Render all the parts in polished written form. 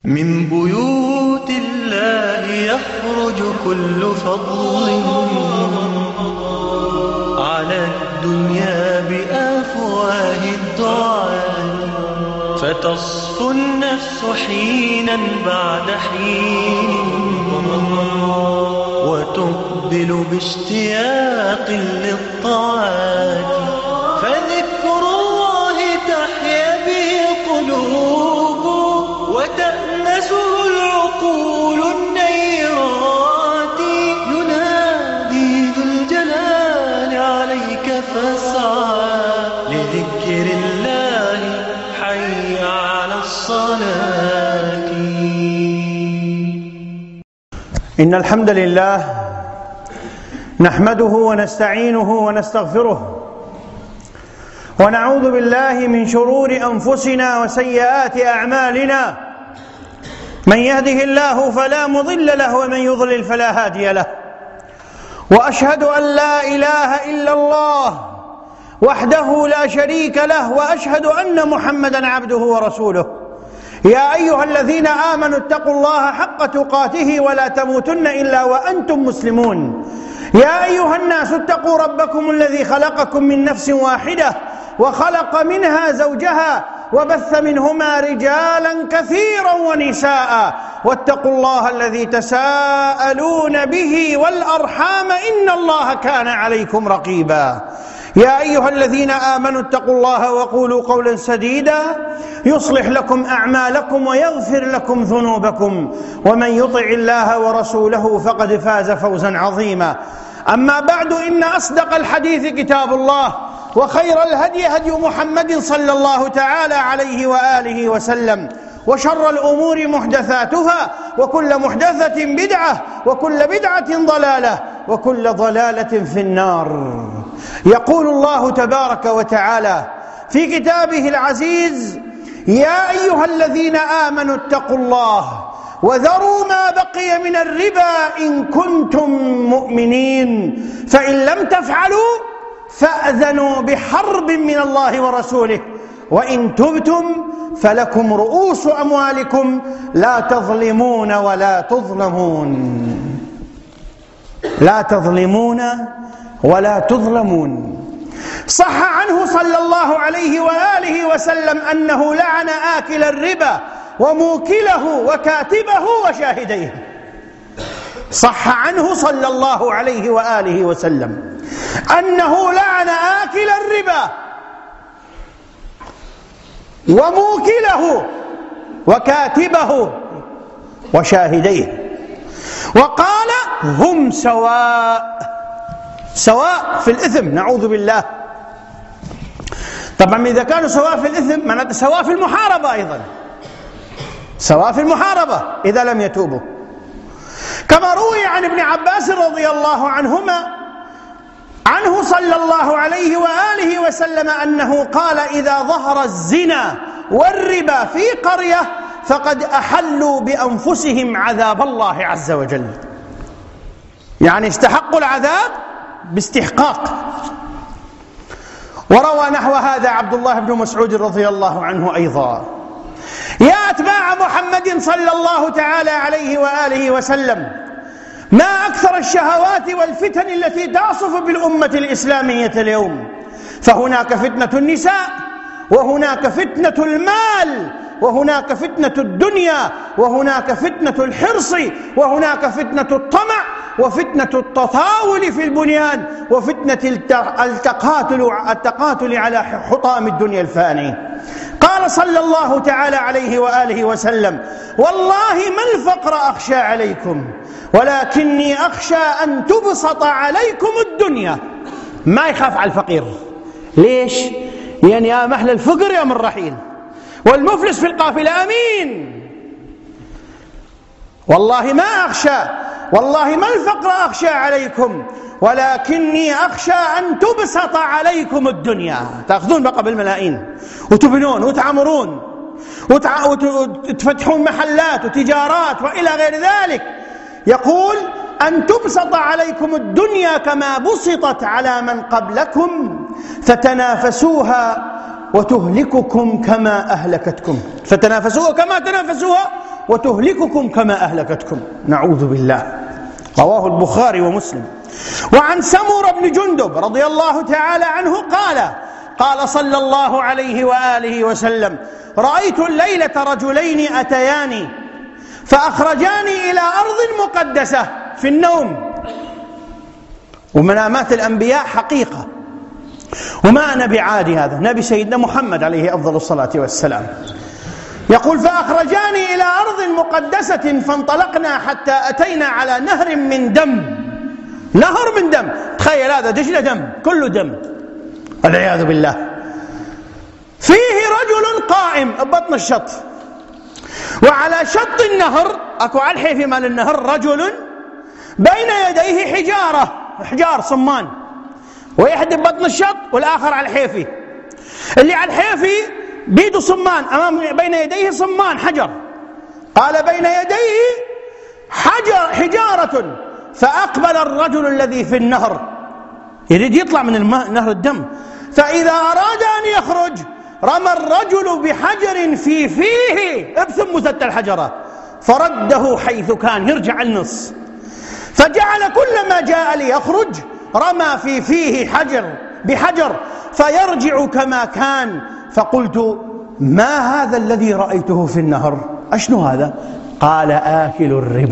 من بيوت الله يخرج كل فضل على الدنيا بأفواه الدعاء، فتصفو النفس حينا بعد حين وتقبل باشتياق للطاعات، فذكر الله تحيا به القلوب وتأنسه العقول النيرات. ينادي ذو الجلال عليك فاسعى لذكر الله، حي على الصلاة. إن الحمد لله نحمده ونستعينه ونستغفره، ونعوذ بالله من شرور أنفسنا وسيئات أعمالنا. من يهده الله فلا مضل له، ومن يضلل فلا هادي له. وأشهد أن لا إله إلا الله وحده لا شريك له، وأشهد أن محمدًا عبده ورسوله. يا أيها الذين آمنوا اتقوا الله حق تقاته ولا تموتن إلا وأنتم مسلمون. يا أيها الناس اتقوا ربكم الذي خلقكم من نفس واحدة وخلق منها زوجها وبث منهما رجالا كثيرا ونساء، واتقوا الله الذي تساءلون به والأرحام إن الله كان عليكم رقيبا. يا أيها الذين آمنوا اتقوا الله وقولوا قولا سديدا يصلح لكم أعمالكم ويغفر لكم ذنوبكم، ومن يطع الله ورسوله فقد فاز فوزا عظيما. أما بعد، إن أصدق الحديث كتاب الله، وخير الهدي هدي محمد صلى الله تعالى عليه وآله وسلم، وشر الأمور محدثاتها، وكل محدثة بدعة، وكل بدعة ضلالة، وكل ضلالة في النار. يقول الله تبارك وتعالى في كتابه العزيز: يا أيها الذين آمنوا اتقوا الله وذروا ما بقي من الربا إن كنتم مؤمنين، فإن لم تفعلوا فأذنوا بحرب من الله ورسوله، وإن تبتم فلكم رؤوس أموالكم لا تظلمون ولا تظلمون. لا تظلمون ولا تظلمون. صح عنه صلى الله عليه وآله وسلم أنه لعن آكل الربا وموكله وكاتبه وشاهديه. صح عنه صلى الله عليه وآله وسلم أنه لعن آكل الربا وموكله وكاتبه وشاهديه، وقال: هم سواء. سواء في الإثم، نعوذ بالله. طبعا إذا كانوا سواء في الإثم معناته سواء في المحاربة أيضا، سواء في المحاربة إذا لم يتوبوا. كما روي عن ابن عباس رضي الله عنهما عنه صلى الله عليه وآله وسلم أنه قال: إذا ظهر الزنا والربا في قرية فقد أحلوا بأنفسهم عذاب الله عز وجل. يعني استحقوا العذاب باستحقاق. وروى نحو هذا عبد الله بن مسعود رضي الله عنه أيضا. يا أتباع محمد صلى الله تعالى عليه وآله وسلم، ما أكثر الشهوات والفتن التي تعصف بالأمة الإسلامية اليوم. فهناك فتنة النساء، وهناك فتنة المال، وهناك فتنة الدنيا، وهناك فتنة الحرص، وهناك فتنة الطمع، وفتنة التطاول في البنيان، وفتنة التقاتل على حطام الدنيا الفاني. قال صلى الله تعالى عليه وآله وسلم: والله ما الفقر أخشى عليكم، ولكني أخشى أن تبسط عليكم الدنيا. ما يخاف على الفقير. ليش؟ يعني يا محل الفقر يا من رحيل، والمفلس في القافلة أمين. والله ما أخشى، والله ما الفقر أخشى عليكم، ولكني أخشى أن تبسط عليكم الدنيا. تأخذون بقى بالملايين وتبنون وتعمرون وتفتحون محلات وتجارات وإلى غير ذلك. يقول: أن تبسط عليكم الدنيا كما بسطت على من قبلكم فتنافسوها وتهلككم كما أهلكتكم. فتنافسوها كما تنافسوها وتهلككم كما أهلكتكم. نعوذ بالله. رواه البخاري ومسلم. وعن سمرة بن جندب رضي الله تعالى عنه قال صلى الله عليه وآله وسلم: رأيت الليلة رجلين أتياني فأخرجاني إلى أرض مقدسة في النوم. ومنامات الأنبياء حقيقة، وما أنا بعادي، هذا نبي سيدنا محمد عليه أفضل الصلاة والسلام. يقول: فأخرجاني إلى أرض مقدسة فانطلقنا حتى أتينا على نهر من دم. نهر من دم، تخيل هذا دجلة دم، كله دم والعياذ بالله. فيه رجل قائم ببطن الشط، وعلى شط النهر أكو على الحيف مال النهر رجل بين يديه حجار صمان، ويحد ببطن الشط والآخر على الحيفي. اللي على الحيفي بيده صمان، بين يديه صمان حجر. قال: بين يديه حجارة. فأقبل الرجل الذي في النهر يريد يطلع من نهر الدم، فإذا أراد أن يخرج رمى الرجل بحجر في فيه ابثم مسد الحجرة فرده حيث كان، يرجع النص. فجعل كلما جاء ليخرج رمى في فيه بحجر فيرجع كما كان. فقلت: ما هذا الذي رأيته في النهر؟ أشنو هذا؟ قال: آكل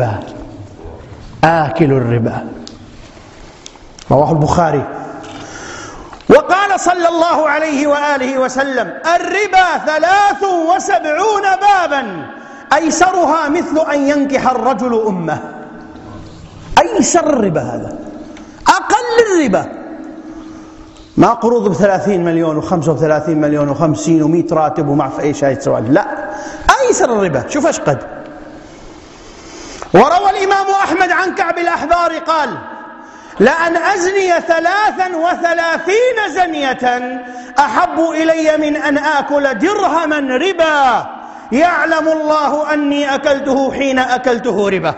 الربا. رواه البخاري. وقال صلى الله عليه وآله وسلم: الربا 73 بابا أيسرها مثل أن ينكح الرجل أمه. أيسر الربا هذا، أقل الربا، ما قروض ب30 مليون و35 مليون و50 و100 راتب وما في أي شيء سؤال، لا، أيسر الربا. شوف ايش قد. وروى الإمام أحمد عن كعب الأحبار قال: لأن أزني 33 زنية أحب إلي من أن آكل درهما ربا يعلم الله أني أكلته حين أكلته ربا.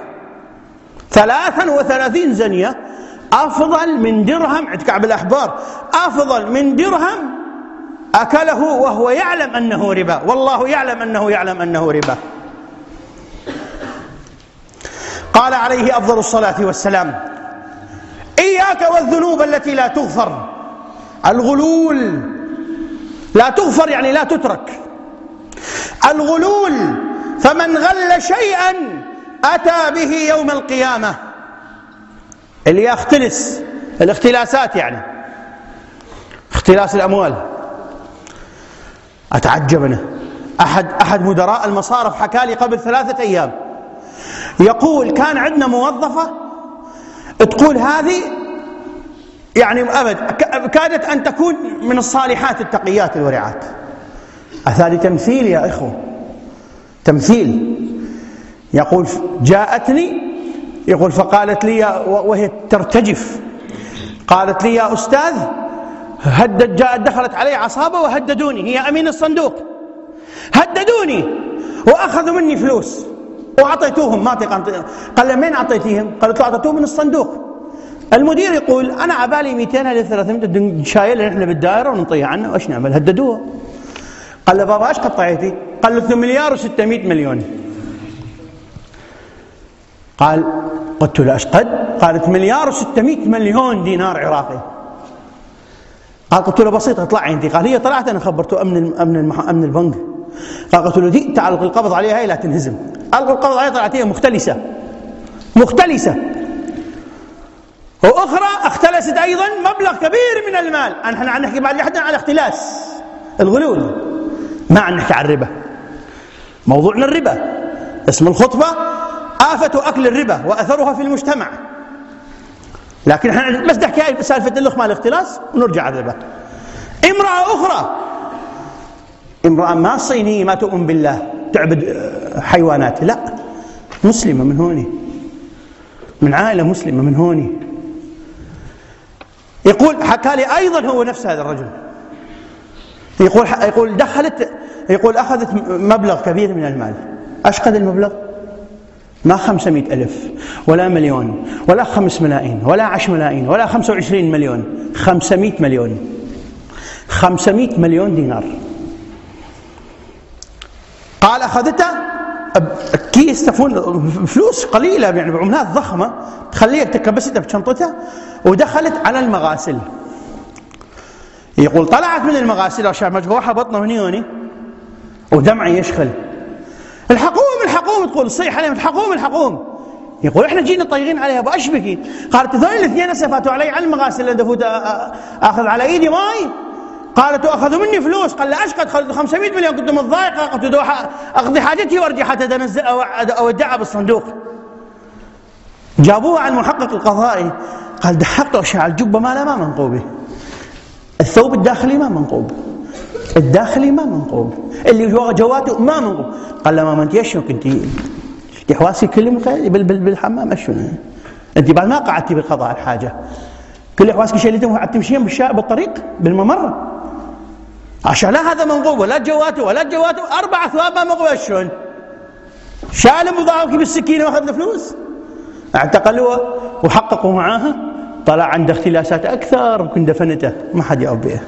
33 زنية أفضل من درهم، عند كعب الأحبار، أفضل من درهم أكله وهو يعلم أنه ربا، والله يعلم أنه ربا. قال عليه أفضل الصلاة والسلام: إياك والذنوب التي لا تغفر. الغلول لا تغفر يعني لا تترك. الغلول فمن غل شيئا أتى به يوم القيامة. اللي يختلس، الاختلاسات يعني اختلاس الأموال. أتعجب أنا، أحد مدراء المصارف حكى لي قبل 3 أيام، يقول: كان عندنا موظفة تقول هذه يعني أبد كادت أن تكون من الصالحات التقيات الورعات. هذا تمثيل يا إخوة، تمثيل. يقول: جاءتني، يقول فقالت لي وهي ترتجف، قالت لي: يا أستاذ، دخلت علي عصابة وهددوني، هي أمين الصندوق، هددوني وأخذوا مني فلوس وأعطيتوهم. ما قال: مين أعطيتيهم؟ قالت: أعطيتوهم من الصندوق. المدير يقول: أنا عبالي 200 إلى 300 شايل نحن بالدائرة ونطيع عنه، وإيش نعمل؟ هددوه. قال له: بابا إيش قطعتي؟ قال له: 2 و600 مليون. قلت له: إيش قد؟ قالت: 1,600 مليون دينار عراقي. قلت له: بسيطة، اطلعي أنت. قال: هي طلعت، أنا خبرته أمن البنك. قلت له: دي تعال القبض عليها، هي لا تنهزم. ألقوا القبض عليها، طلعت هي مختلسة. وأخرى اختلست أيضا مبلغ كبير من المال. نحن عم نحكي بعد حدنا على اختلاس الغلول، ما عم نحكي عن الربا. موضوعنا الربا، اسم الخطبة آفة أكل الربا وأثرها في المجتمع. لكن نحن بس نحكي سالفة اللخ مال الاختلاس ونرجع على الربا. امرأة أخرى، امرأة ما صينية ما تؤمن بالله، تعبد حيوانات، لا، مسلمة من هوني، من عائلة مسلمة من هوني. يقول حكى لي أيضا هو نفس هذا الرجل، يقول دخلت، يقول أخذت مبلغ كبير من المال. أش قد المبلغ؟ ما 500,000 ولا مليون ولا 5 ملايين ولا 10 ملايين ولا 25 مليون، 500 مليون، 500 مليون دينار. قال أخذته كيس تفون فلوس قليلة يعني بعملات ضخمة، تخليها تكبستها بشنطتها ودخلت على المغاسل. يقول طلعت من المغاسل عشان مجروحة بطنه هني ودمعي يشخل، الحقوم تقول صيح عليهم الحقوم. يقول احنا جينا طايرين عليها بأشبكي. قالت ذول الاثنين سفاتوا علي على المغاسل اللي دفوت اخذ على ايدي ماي. قالت واخذوا مني فلوس. قال لا اشقد 500 مليون كنت متضايقه، كنت اقضي حاجتي وارجع حتى اودعها بالصندوق. جابوها على المحقق القضائي، قال دحقت اشعه الجبه ما منقوبه، الثوب الداخلي ما منقوب، الداخلي ما منقوب، اللي جواته ما منقوب. قال لما انت ايش كنت حواسي كلهم بالحمام اشون انت بعد ما قعدتي بالقضاء الحاجه كل حواسك شيلتهم وقعدت تمشين بالطريق بالممر عشان لا هذا منقوب ولا جواته 4 ثواب ما منقوب اشون شالهم وضعوك بالسكينه واخذ الفلوس. اعتقلوها وحققوا معاها، طلع عنده اختلاسات اكثر وكن دفنته ما حد يعرف بها.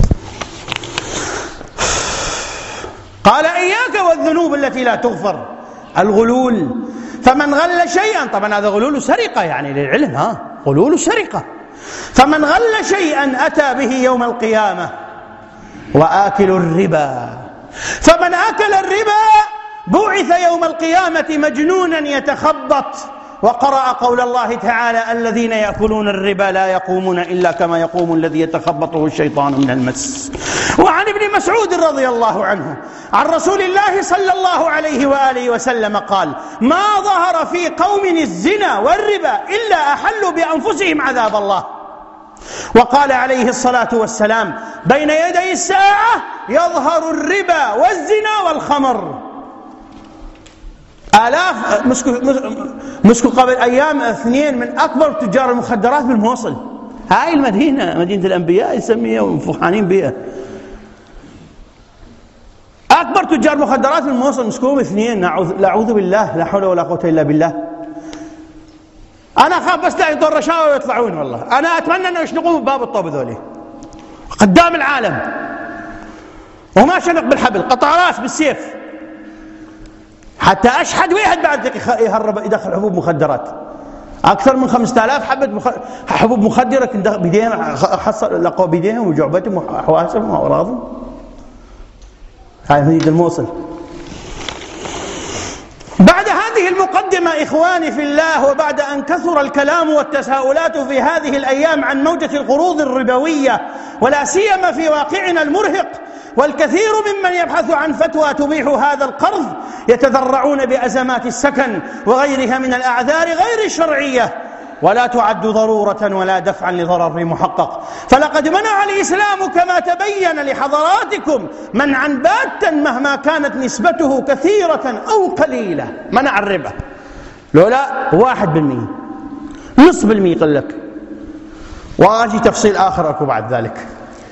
قال اياك والذنوب التي لا تغفر، الغلول. فمن غل شيئا، طبعا هذا غلول سرقة يعني للعلم، غلول سرقة. فمن غل شيئا أتى به يوم القيامة. وآكل الربا، فمن أكل الربا بعث يوم القيامة مجنونا يتخبط. وقرأ قول الله تعالى الذين يأكلون الربا لا يقومون إلا كما يقوم الذي يتخبطه الشيطان من المس. وعن ابن مسعود رضي الله عنه عن رسول الله صلى الله عليه وآله وسلم قال ما ظهر في قوم الزنا والربا إلا أحلوا بأنفسهم عذاب الله. وقال عليه الصلاة والسلام بين يدي الساعة يظهر الربا والزنا والخمر. آلاف مسكوا قبل أيام 2 من أكبر تجار المخدرات بالموصل. هاي المدينة مدينة الأنبياء يسميها وفرحانين بها. أكبر تجار مخدرات بالموصل مسكوهم 2. نعوذ بالله، لا حول ولا قوة إلا بالله. أنا أخاف بس لا يطور رشاوى ويطلعون. والله أنا أتمنى أنه يشنقون باب الطوب ذولي قدام العالم، وما شنق بالحبل، قطع راس بالسيف حتى أشحد ويهد بعد يهرب يدخل حبوب مخدرات. أكثر من 5000 حبوب مخدرة بيديهم، لقوا بيديهم وجعبتهم وحواسهم وأراضهم. هاي مدينة الموصل. بعد هذه المقدمة إخواني في الله، وبعد أن كثر الكلام والتساؤلات في هذه الأيام عن موجة القروض الربوية ولا سيما في واقعنا المرهق، والكثير ممن يبحث عن فتوى تبيح هذا القرض يتذرعون بأزمات السكن وغيرها من الأعذار غير الشرعية، ولا تعد ضرورة ولا دفعا لضرر محقق. فلقد منع الإسلام كما تبين لحضراتكم منعا باتا مهما كانت نسبته كثيرة أو قليلة. منع الربا لولا 1%، نصف بالمئة يقول لك، واجي تفصيل آخر أكو بعد ذلك.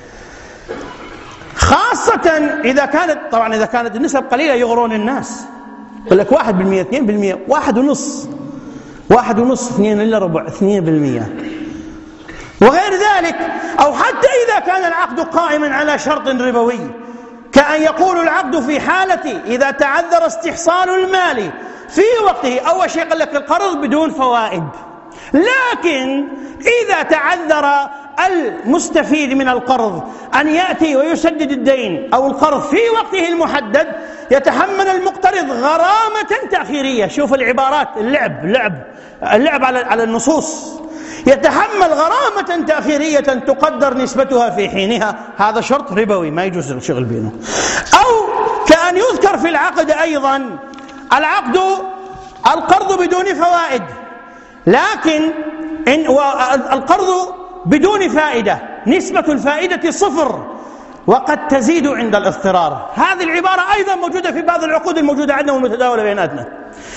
خاصة إذا كانت النسب قليلة يغرون الناس، يقول لك 1%، 2%، 1.5، 1.5، 2 إلا ربع، 2%، وغير ذلك. أو حتى إذا كان العقد قائما على شرط ربوي، كأن يقول العقد في حالة إذا تعذر استحصال المال في وقته. أول شيء قال لك القرض بدون فوائد، لكن إذا تعذر المستفيد من القرض أن يأتي ويسدد الدين أو القرض في وقته المحدد، يتحمل المقترض غرامة تأخيرية. شوف العبارات، اللعب على النصوص. يتحمل غرامة تأخيرية تقدر نسبتها في حينها. هذا شرط ربوي ما يجوز الشغل بينه. أو كأن يذكر في العقد أيضا القرض بدون فوائد، لكن القرض بدون فائدة، نسبة الفائدة 0 وقد تزيد عند الاضطرار. هذه العبارة أيضا موجودة في بعض العقود الموجودة عندنا والمتداولة بيناتنا.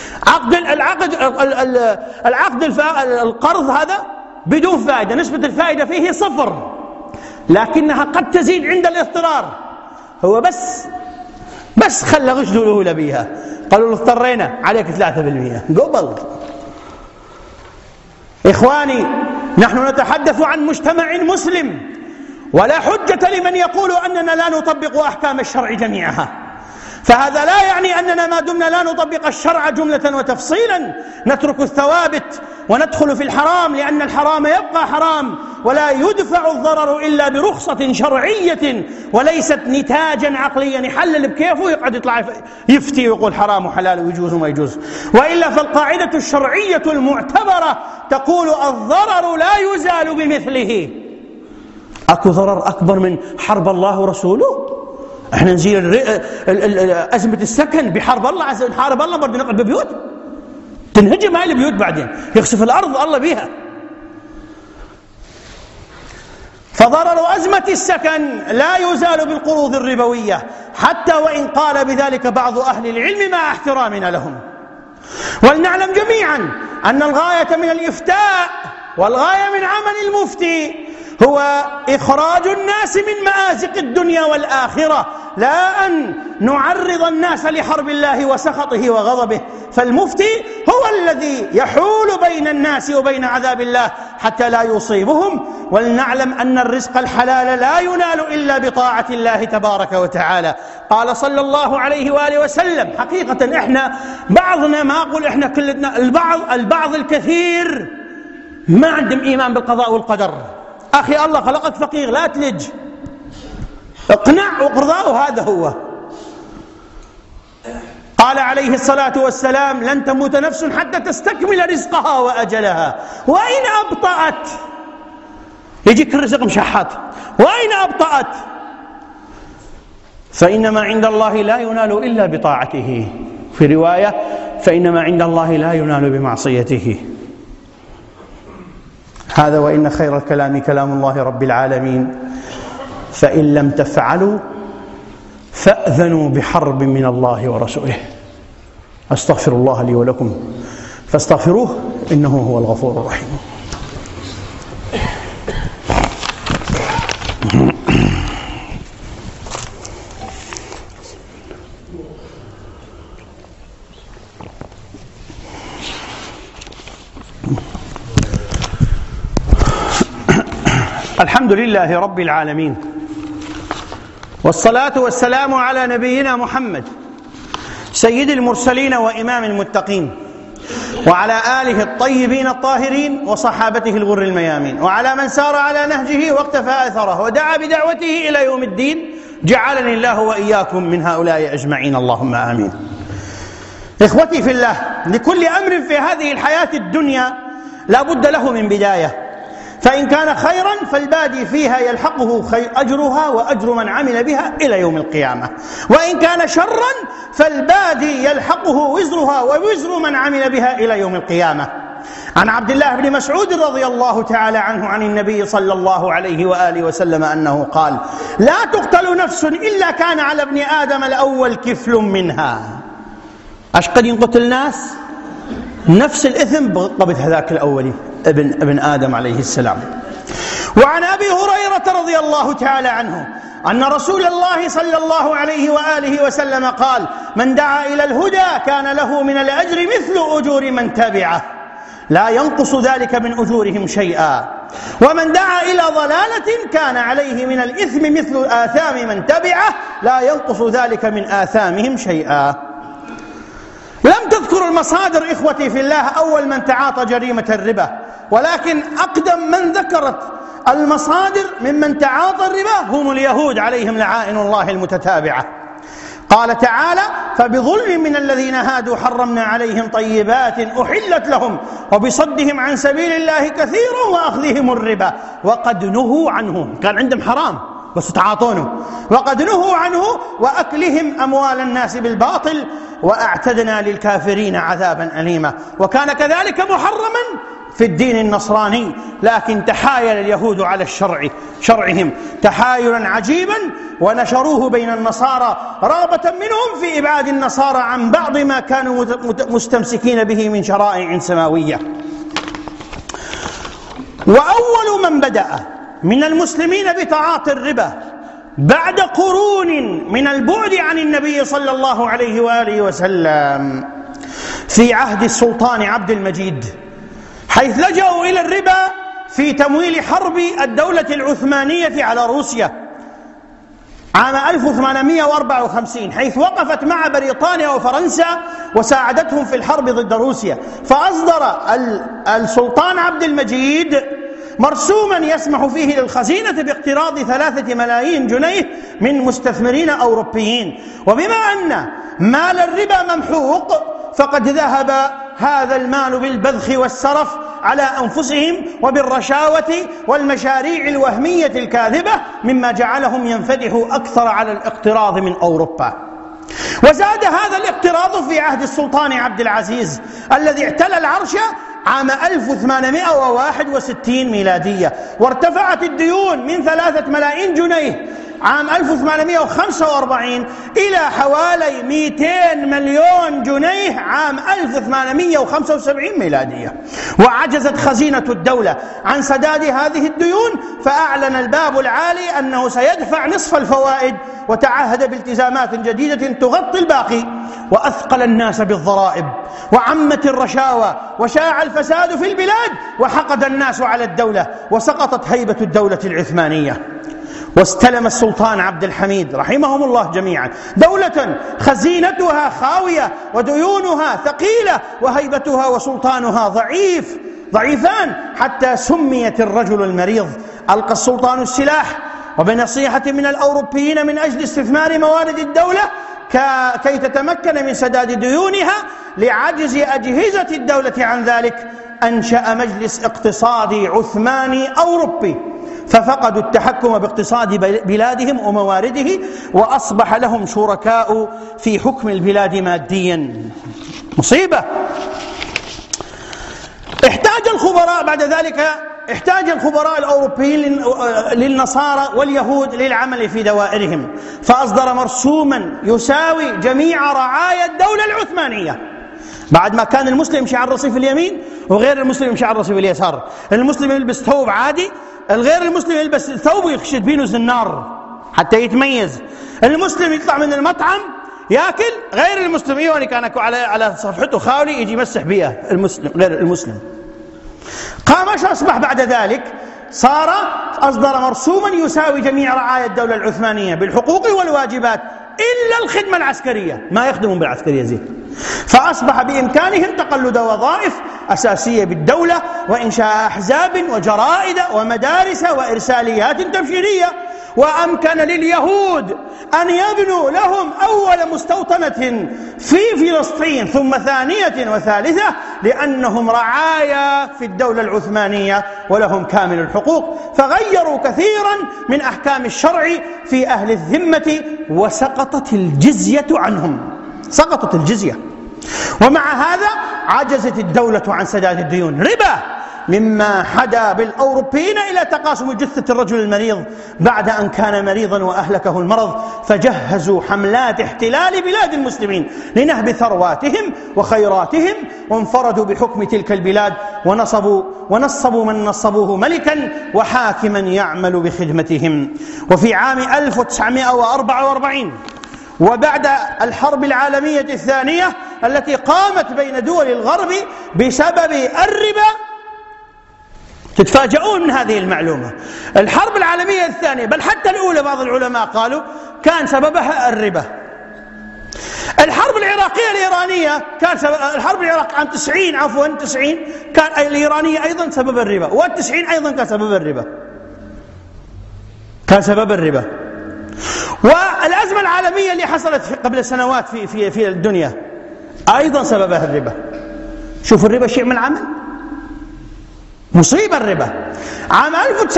القرض هذا بدون فائدة، نسبة الفائدة فيه 0، لكنها قد تزيد عند الاضطرار. هو بس خلى غشده الأولى بيها، قالوا اضطرينا عليك 3% قبل. إخواني، نحن نتحدث عن مجتمع مسلم، ولا حجة لمن يقول أننا لا نطبق أحكام الشرع جميعها. فهذا لا يعني أننا ما دمنا لا نطبق الشرع جملة وتفصيلا نترك الثوابت وندخل في الحرام، لأن الحرام يبقى حرام، ولا يدفع الضرر إلا برخصة شرعية وليست نتاجا عقليا يحلل بكيفه ويقعد يطلع يفتي ويقول حرام وحلال ويجوز وما يجوز. وإلا فالقاعدة الشرعية المعتبرة تقول الضرر لا يزال بمثله. أكو ضرر أكبر من حرب الله ورسوله؟ احنا نزيل أزمة السكن بحرب الله، حارب الله برضه نقعد ببيوت تنهجم هاي البيوت، بعدين يخسف الأرض الله بيها. فضرر أزمة السكن لا يزال بالقروض الربوية، حتى وإن قال بذلك بعض أهل العلم مع احترامنا لهم. ولنعلم جميعا أن الغاية من الإفتاء والغاية من عمل المفتي هو إخراج الناس من مآزق الدنيا والآخرة، لا أن نعرض الناس لحرب الله وسخطه وغضبه. فالمفتي هو الذي يحول بين الناس وبين عذاب الله حتى لا يصيبهم. ولنعلم أن الرزق الحلال لا ينال إلا بطاعة الله تبارك وتعالى. قال صلى الله عليه وآله وسلم، حقيقة إحنا بعضنا، ما أقول إحنا كلنا، البعض الكثير ما عندهم إيمان بالقضاء والقدر. أخي الله خلقك فقير، لا تلج، اقنع وقرضاه، هذا هو. قال عليه الصلاة والسلام: لن تموت نفس حتى تستكمل رزقها وأجلها، وإن أبطأت، يجيك الرزق مشحط، وإن أبطأت فإنما عند الله لا ينال إلا بطاعته. في رواية: فإنما عند الله لا ينال بمعصيته. هذا وإن خير الكلام كلام الله رب العالمين، فإن لم تفعلوا فأذنوا بحرب من الله ورسوله. أستغفر الله لي ولكم فاستغفروه إنه هو الغفور الرحيم. الحمد لله رب العالمين، والصلاة والسلام على نبينا محمد سيد المرسلين وإمام المتقين، وعلى آله الطيبين الطاهرين وصحابته الغر الميامين، وعلى من سار على نهجه واقتفى أثره ودعا بدعوته إلى يوم الدين. جعلني الله وإياكم من هؤلاء أجمعين، اللهم آمين. إخوتي في الله، لكل أمر في هذه الحياة الدنيا لا بد له من بداية، فإن كان خيرا فالبادي فيها يلحقه أجرها وأجر من عمل بها إلى يوم القيامة، وإن كان شرا فالبادي يلحقه وزرها ووزر من عمل بها إلى يوم القيامة. عن عبد الله بن مسعود رضي الله تعالى عنه عن النبي صلى الله عليه وآله وسلم أنه قال: لا تقتل نفس إلا كان على ابن آدم الأول كفل منها. أشقد ينقتل ناس نفس الإثم بقبض هذاك الأولي ابن آدم عليه السلام. وعن أبي هريرة رضي الله تعالى عنه أن رسول الله صلى الله عليه وآله وسلم قال: من دعا إلى الهدى كان له من الأجر مثل أجور من تبعه، لا ينقص ذلك من أجورهم شيئا، ومن دعا إلى ضلالة كان عليه من الإثم مثل آثام من تبعه، لا ينقص ذلك من آثامهم شيئا. لم تذكر المصادر إخوتي في الله أول من تعاطى جريمة الربا، ولكن أقدم من ذكرت المصادر ممن تعاطى الربا هم اليهود عليهم لعائن الله المتتابعة. قال تعالى: فبظلم من الذين هادوا حرمنا عليهم طيبات أحلت لهم وبصدهم عن سبيل الله كثيرا وأخذهم الربا وقد نهوا عنه. كان عندهم حرام بس تعاطونه. وقد نهوا عنه وأكلهم أموال الناس بالباطل وأعتدنا للكافرين عذابا أليما. وكان كذلك محرما في الدين النصراني، لكن تحايل اليهود على شرعهم تحايلا عجيبا، ونشروه بين النصارى رغبة منهم في إبعاد النصارى عن بعض ما كانوا مستمسكين به من شرائع سماوية. وأول من بدأ من المسلمين بتعاطي الربا بعد قرون من البعد عن النبي صلى الله عليه وآله وسلم في عهد السلطان عبد المجيد، حيث لجأوا إلى الربا في تمويل حرب الدولة العثمانية على روسيا عام 1854 حيث وقفت مع بريطانيا وفرنسا وساعدتهم في الحرب ضد روسيا، فأصدر السلطان عبد المجيد مرسوما يسمح فيه للخزينة باقتراض 3 ملايين جنيه من مستثمرين أوروبيين. وبما أن مال الربا ممحوق فقد ذهب هذا المال بالبذخ والسرف على أنفسهم وبالرشاوة والمشاريع الوهمية الكاذبة، مما جعلهم ينفتحوا أكثر على الاقتراض من أوروبا. وزاد هذا الاقتراض في عهد السلطان عبد العزيز الذي اعتلى العرش عام 1861 ميلادية، وارتفعت الديون من 3 ملايين جنيه عام 1845 إلى حوالي 200 مليون جنيه عام 1875 ميلادية. وعجزت خزينة الدولة عن سداد هذه الديون، فأعلن الباب العالي أنه سيدفع نصف الفوائد، وتعهد بالتزامات جديدة تغطي الباقي، وأثقل الناس بالضرائب، وعمت الرشاوى، وشاع الفساد في البلاد، وحقد الناس على الدولة، وسقطت هيبة الدولة العثمانية. واستلم السلطان عبد الحميد رحمهم الله جميعا دولة خزينتها خاوية وديونها ثقيلة وهيبتها وسلطانها ضعيفان، حتى سميت الرجل المريض. ألقى السلطان السلاح وبنصيحة من الأوروبيين من أجل استثمار موارد الدولة كي تتمكن من سداد ديونها، لعجز أجهزة الدولة عن ذلك أنشأ مجلس اقتصادي عثماني أوروبي، ففقدوا التحكم باقتصاد بلادهم وموارده، وأصبح لهم شركاء في حكم البلاد ماديا. مصيبة. احتاج الخبراء الأوروبيين للنصارى واليهود للعمل في دوائرهم، فأصدر مرسوما يساوي جميع رعايا الدولة العثمانية. بعد ما كان المسلم يمشي على الرصيف اليمين وغير المسلم يمشي على الرصيف اليسار، المسلم يلبس ثوب عادي، الغير المسلم يلبس ثوب ويخشد بينه زنار حتى يتميز، المسلم يطلع من المطعم ياكل، غير المسلم اللي كان على صفحته خاولي يجي يمسح بيها المسلم غير المسلم. قامش أصبح بعد ذلك أصدر مرسوما يساوي جميع رعايا الدولة العثمانية بالحقوق والواجبات إلا الخدمة العسكرية، ما يخدمون بالعسكرية زين. فأصبح بإمكانهم تقلد وظائف أساسية بالدولة، وإنشاء أحزاب وجرائد ومدارس وإرساليات تبشيرية. وأمكن لليهود أن يبنوا لهم أول مستوطنة في فلسطين، ثم ثانية وثالثة، لأنهم رعايا في الدولة العثمانية ولهم كامل الحقوق. فغيروا كثيرا من أحكام الشرع في أهل الذمة، وسقطت الجزية عنهم، سقطت الجزية. ومع هذا عجزت الدولة عن سداد الديون. ربا، مما حدا بالأوروبيين إلى تقاسم جثة الرجل المريض بعد أن كان مريضا وأهلكه المرض، فجهزوا حملات احتلال بلاد المسلمين لنهب ثرواتهم وخيراتهم، وانفردوا بحكم تلك البلاد، ونصبوا من نصبوه ملكا وحاكما يعمل بخدمتهم. وفي عام 1944 وبعد الحرب العالمية الثانية التي قامت بين دول الغرب بسبب الربا، تتفاجؤون من هذه المعلومة، الحرب العالمية الثانية بل حتى الأولى بعض العلماء قالوا كان سببها الربا. الحرب العراقية الإيرانية الحرب العراق عام 90 كان الإيرانية أيضا سبب الربا، وال90 أيضا كان سبب الربا. والأزمة العالمية اللي حصلت قبل سنوات في الدنيا أيضا سببها الربا. شوف الربا شيء من العمل، مصيبة الربا. عام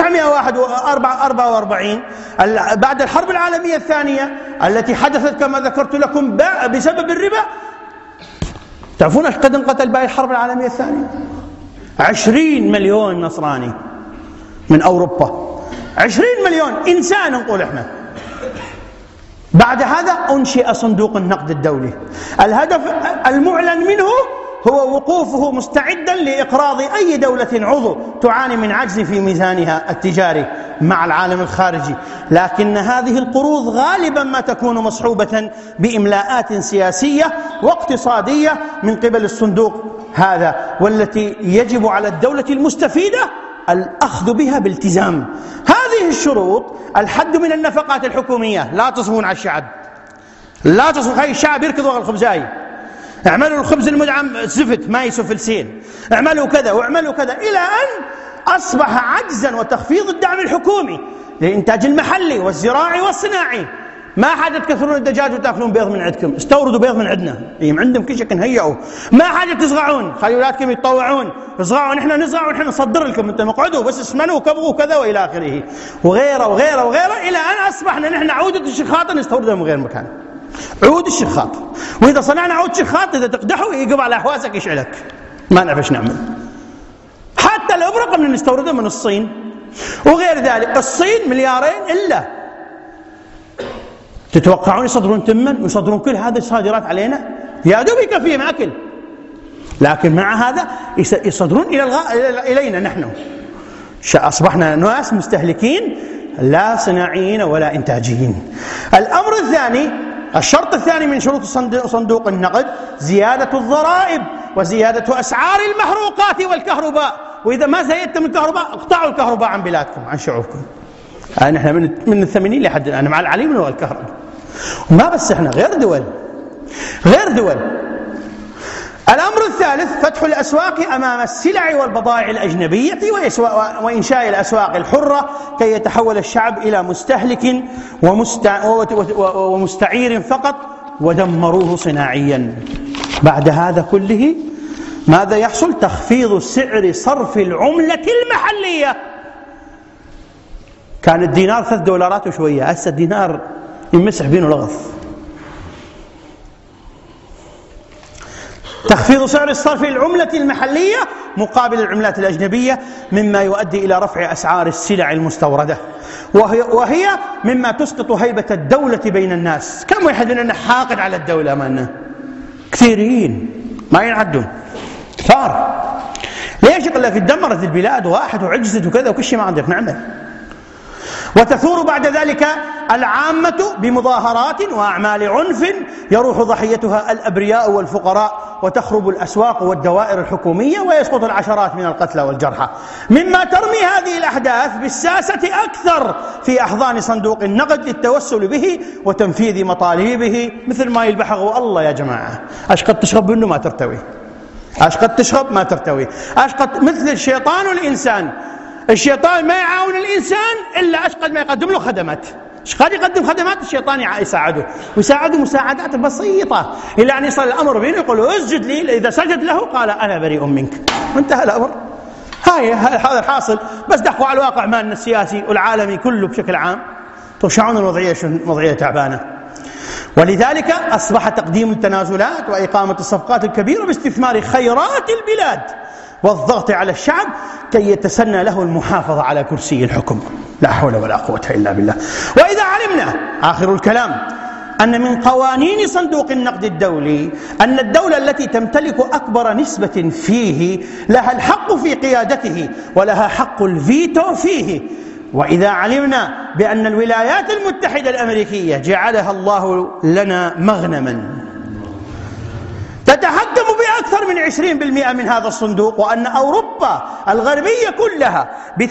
1944 بعد الحرب العالمية الثانية التي حدثت كما ذكرت لكم بسبب الربا، تعرفون ايش قد انقتل بهذه الحرب العالمية الثانية؟ 20 مليون نصراني من أوروبا، 20 مليون إنسان نقول احنا. بعد هذا أنشئ صندوق النقد الدولي، الهدف المعلن منه هو وقوفه مستعدا لإقراض أي دولة عضو تعاني من عجز في ميزانها التجاري مع العالم الخارجي، لكن هذه القروض غالبا ما تكون مصحوبة بإملاءات سياسية واقتصادية من قبل الصندوق هذا، والتي يجب على الدولة المستفيدة الأخذ بها بالتزام. هذه الشروط الحد من النفقات الحكومية، لا تصرفون على الشعب، لا تصرف، خلي الشعب يركض ورا الخبزاي، اعملوا الخبز المدعم زفت ما يسوى السين، اعملوا كذا واعملوا كذا، إلى أن أصبح عجزا وتخفيض الدعم الحكومي للإنتاج المحلي والزراعي والصناعي. ما حاجة تكثرون الدجاج وتأكلون بيض من عندكم، استوردوا بيض من عندنا، عندهم كل شيء نهيئوا. ما حاجة تزرعون، خلي أولادكم يتطوعون، ازرعوا نحن نزرع ونحن نصدر لكم، انتم اقعدوا بس اسمنوا وكبغوا كذا والى اخره، وغيره وغيره وغيره، الى ان اصبحنا نحن عودة الشخاطة نستوردها من غير مكان. عود الشخاطة، واذا صنعنا عود شخاط اذا تقدحه يقب على احواسك يشعلك، ما نعرف ايش نعمل. حتى الابره قمنا نستوردها من الصين وغير ذلك. الصين مليارين الا، تتوقعون يصدرون تما ويصدرون كل هذه الصادرات علينا؟ يا دوب يكفيهم اكل، لكن مع هذا يصدرون الينا نحن. اصبحنا ناس مستهلكين لا صناعيين ولا انتاجيين. الامر الثاني، الشرط الثاني من شروط صندوق النقد زيادة الضرائب وزيادة أسعار المحروقات والكهرباء، وإذا ما زيدتم الكهرباء اقطعوا الكهرباء عن بلادكم عن شعوبكم. نحن من الثمانين لحد الآن مع العليم والكهرباء. وما بس احنا، غير دول. الأمر الثالث فتح الأسواق أمام السلع والبضائع الأجنبية وإنشاء الأسواق الحرة كي يتحول الشعب إلى مستهلك ومستعير فقط، ودمروه صناعيا. بعد هذا كله ماذا يحصل؟ تخفيض سعر صرف العملة المحلية. كان الدينار $3 وشوية، هسه الدينار يمسح بينه لغط. تخفيض سعر صرف العملة المحلية مقابل العملات الأجنبية مما يؤدي إلى رفع أسعار السلع المستوردة، وهي مما تسقط هيبة الدولة بين الناس. كم واحد مننا حاقد على الدولة؟ مالنا كثيرين ما ينعدون، كثار. ليش؟ يقول لك اتدمرت البلاد واحد وعجزت وكذا وكل شيء ما عندك نعمل. وتثور بعد ذلك العامة بمظاهرات وأعمال عنف يروح ضحيتها الأبرياء والفقراء، وتخرب الأسواق والدوائر الحكومية، ويسقط العشرات من القتلى والجرحى، مما ترمي هذه الأحداث بالساسة أكثر في أحضان صندوق النقد للتوسل به وتنفيذ مطالبه. مثل ما البحر، الله يا جماعة أش قد تشرب منه ما ترتوي، أش قد تشرب ما ترتوي، أش قد مثل الشيطان والإنسان. الشيطان ما يعاون الإنسان إلا أشقد ما يقدم له خدمات. قد يقدم خدمات الشيطان يساعده مساعدات بسيطة، إلا أن يصل الأمر بينه يقول اسجد لي، إذا سجد له قال أنا بريء منك، وانتهى الأمر. هذا الحاصل. بس دقوا على الواقع مالنا السياسي والعالمي كله بشكل عام، ترشعون الوضعية تعبانة. ولذلك أصبح تقديم التنازلات وإقامة الصفقات الكبيرة باستثمار خيرات البلاد والضغط على الشعب كي يتسنى له المحافظة على كرسي الحكم. لا حول ولا قوة إلا بالله. وإذا علمنا آخر الكلام أن من قوانين صندوق النقد الدولي أن الدولة التي تمتلك أكبر نسبة فيه لها الحق في قيادته ولها حق الفيتو فيه، وإذا علمنا بأن الولايات المتحدة الأمريكية جعلها الله لنا مغنما تتحكم بأكثر من 20% من هذا الصندوق، وأن أوروبا الغربية كلها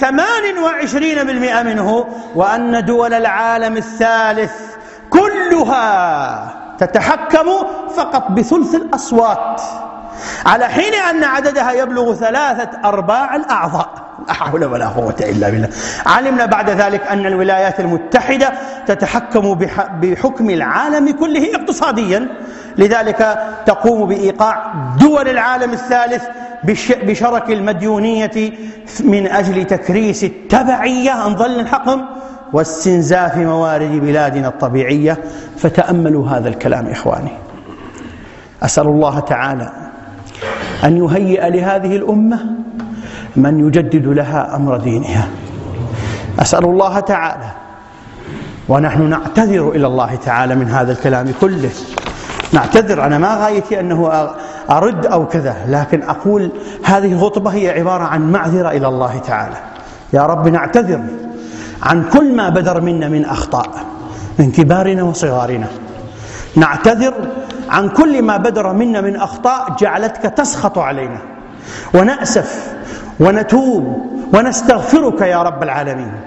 ب28% منه، وأن دول العالم الثالث كلها تتحكم فقط بثلث الأصوات، على حين أن عددها يبلغ 3/4 الأعضاء. لا حول ولا قوة إلا بالله. علمنا بعد ذلك أن الولايات المتحدة تتحكم بحكم العالم كله اقتصاديا، لذلك تقوم بإيقاع دول العالم الثالث بشرك المديونية من أجل تكريس التبعية عن ظل الحكم واستنزاف موارد بلادنا الطبيعية. فتأملوا هذا الكلام إخواني. أسأل الله تعالى أن يهيئ لهذه الأمة من يجدد لها أمر دينها. أسأل الله تعالى، ونحن نعتذر إلى الله تعالى من هذا الكلام كله، نعتذر. أنا ما غايتي أنه أرد أو كذا، لكن أقول هذه الخطبة هي عبارة عن معذرة إلى الله تعالى. يا رب نعتذر عن كل ما بدر منا من أخطاء من كبارنا وصغارنا، نعتذر عن كل ما بدر منا من أخطاء جعلتك تسخط علينا، ونأسف ونتوب ونستغفرك يا رب العالمين.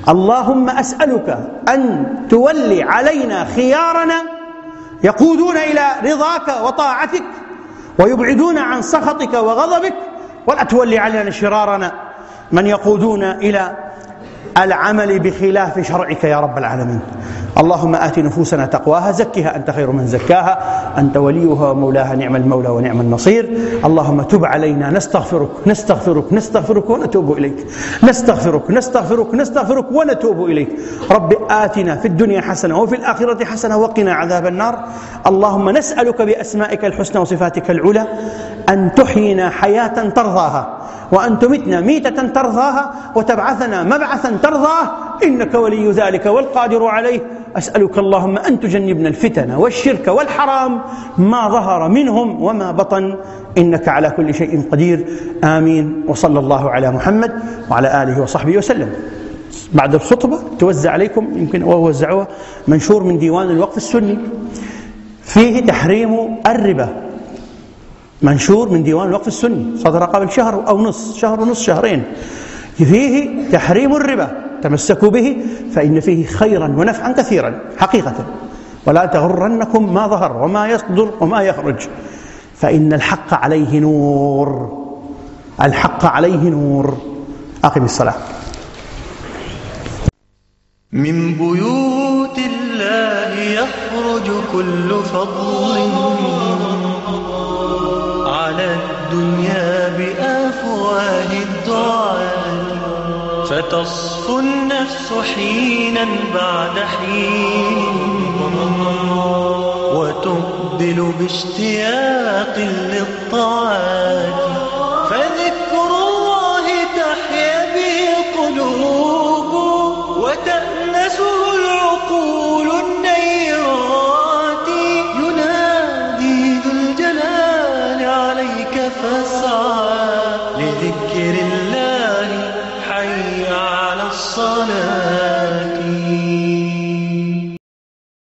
اللهم أسألك أن تولي علينا خيارنا يقودون إلى رضاك وطاعتك ويبعدون عن سخطك وغضبك، ولا تولي علينا شرارنا من يقودون إلى العمل بخلاف شرعك يا رب العالمين. اللهم آت نفوسنا تقواها، زكها أنت خير من زكاها، أنت وليها ومولاها، نعم المولى ونعم النصير. اللهم تب علينا، نستغفرك نستغفرك نستغفرك ونتوب إليك، نستغفرك نستغفرك نستغفرك ونتوب إليك. رب آتنا في الدنيا حسنة وفي الآخرة حسنة وقنا عذاب النار. اللهم نسألك بأسمائك الحسنى وصفاتك العلى أن تحيينا حياة ترضاها، وأن تمتنا ميتة ترضاها، وتبعثنا مبعثا ترضاه، إنك ولي ذلك والقادر عليه. أسألك اللهم أن تجنبنا الفتن والشرك والحرام ما ظهر منهم وما بطن، إنك على كل شيء قدير. آمين. وصلى الله على محمد وعلى آله وصحبه وسلم. بعد الخطبة توزع عليكم، يمكن وزعوها، منشور من ديوان الوقف السني فيه تحريم الربا، منشور من ديوان الوقف السني صدر قبل شهر أو نص، شهر ونص، شهرين، فيه تحريم الربا، تمسكوا به فإن فيه خيرا ونفعا كثيرا حقيقة، ولا تغرنكم ما ظهر وما يصدر وما يخرج، فإن الحق عليه نور، الحق عليه نور. أقم الصلاة. من بيوت الله يخرج كل فضل على الدنيا بأفواه الدعاة، فتصفو النفس حينا بعد حين وتقبل باشتياق للطاعات، فذكر الله تحيا به القلوب وتأنسه العقول النيرات. ينادي ذو الجلال عليك فاسعى لذكر الله، حي على الصلاة.